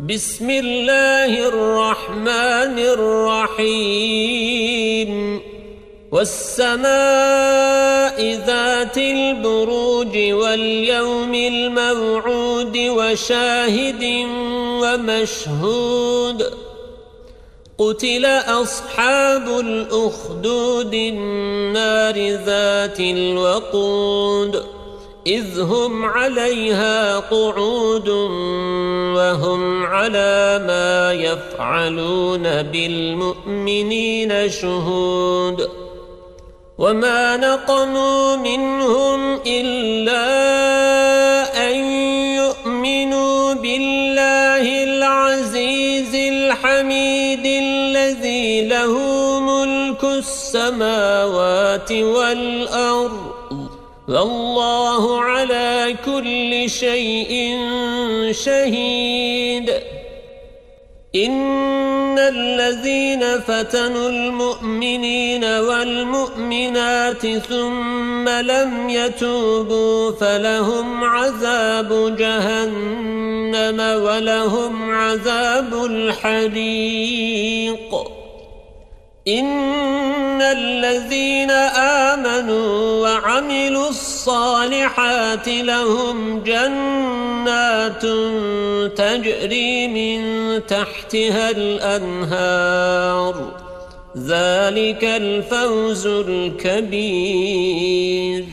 بسم الله الرحمن الرحيم والسماء ذات البروج واليوم الموعود وشاهد ومشهود قتل أصحاب الأخدود النار ذات الوقود إذ هم عليها قعود وهم على ما يفعلون بالمؤمنين شهود وما نقموا منهم إلا أن يؤمنوا بالله العزيز الحميد الذي له ملك السماوات والأرض والله على كل شيء شهيد إن الذين فتنوا المؤمنين والمؤمنات ثم لم يتوبوا فلهم عذاب جهنم ولهم عذاب الحريق إن الذين آمنوا وعملوا الصالحات لهم جنات تجري من تحتها الأنهار ذلك الفوز الكبير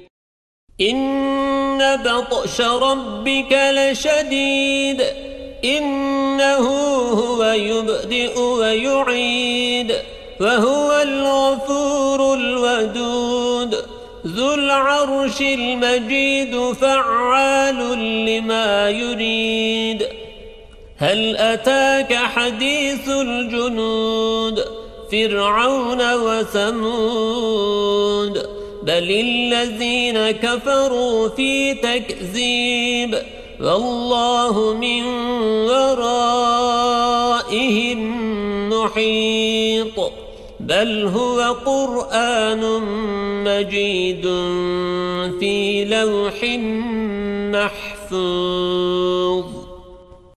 إن بطش ربك لشديد إنه هو يبدئ ويعيد وهو الغفور الودود ذو العرش المجيد فعال لما يريد هل أتاك حديث الجنود فرعون وثمود بل الذين كفروا في تكذيب والله من ورائهم محيط بل هو قرآن مجيد في لوح محفوظ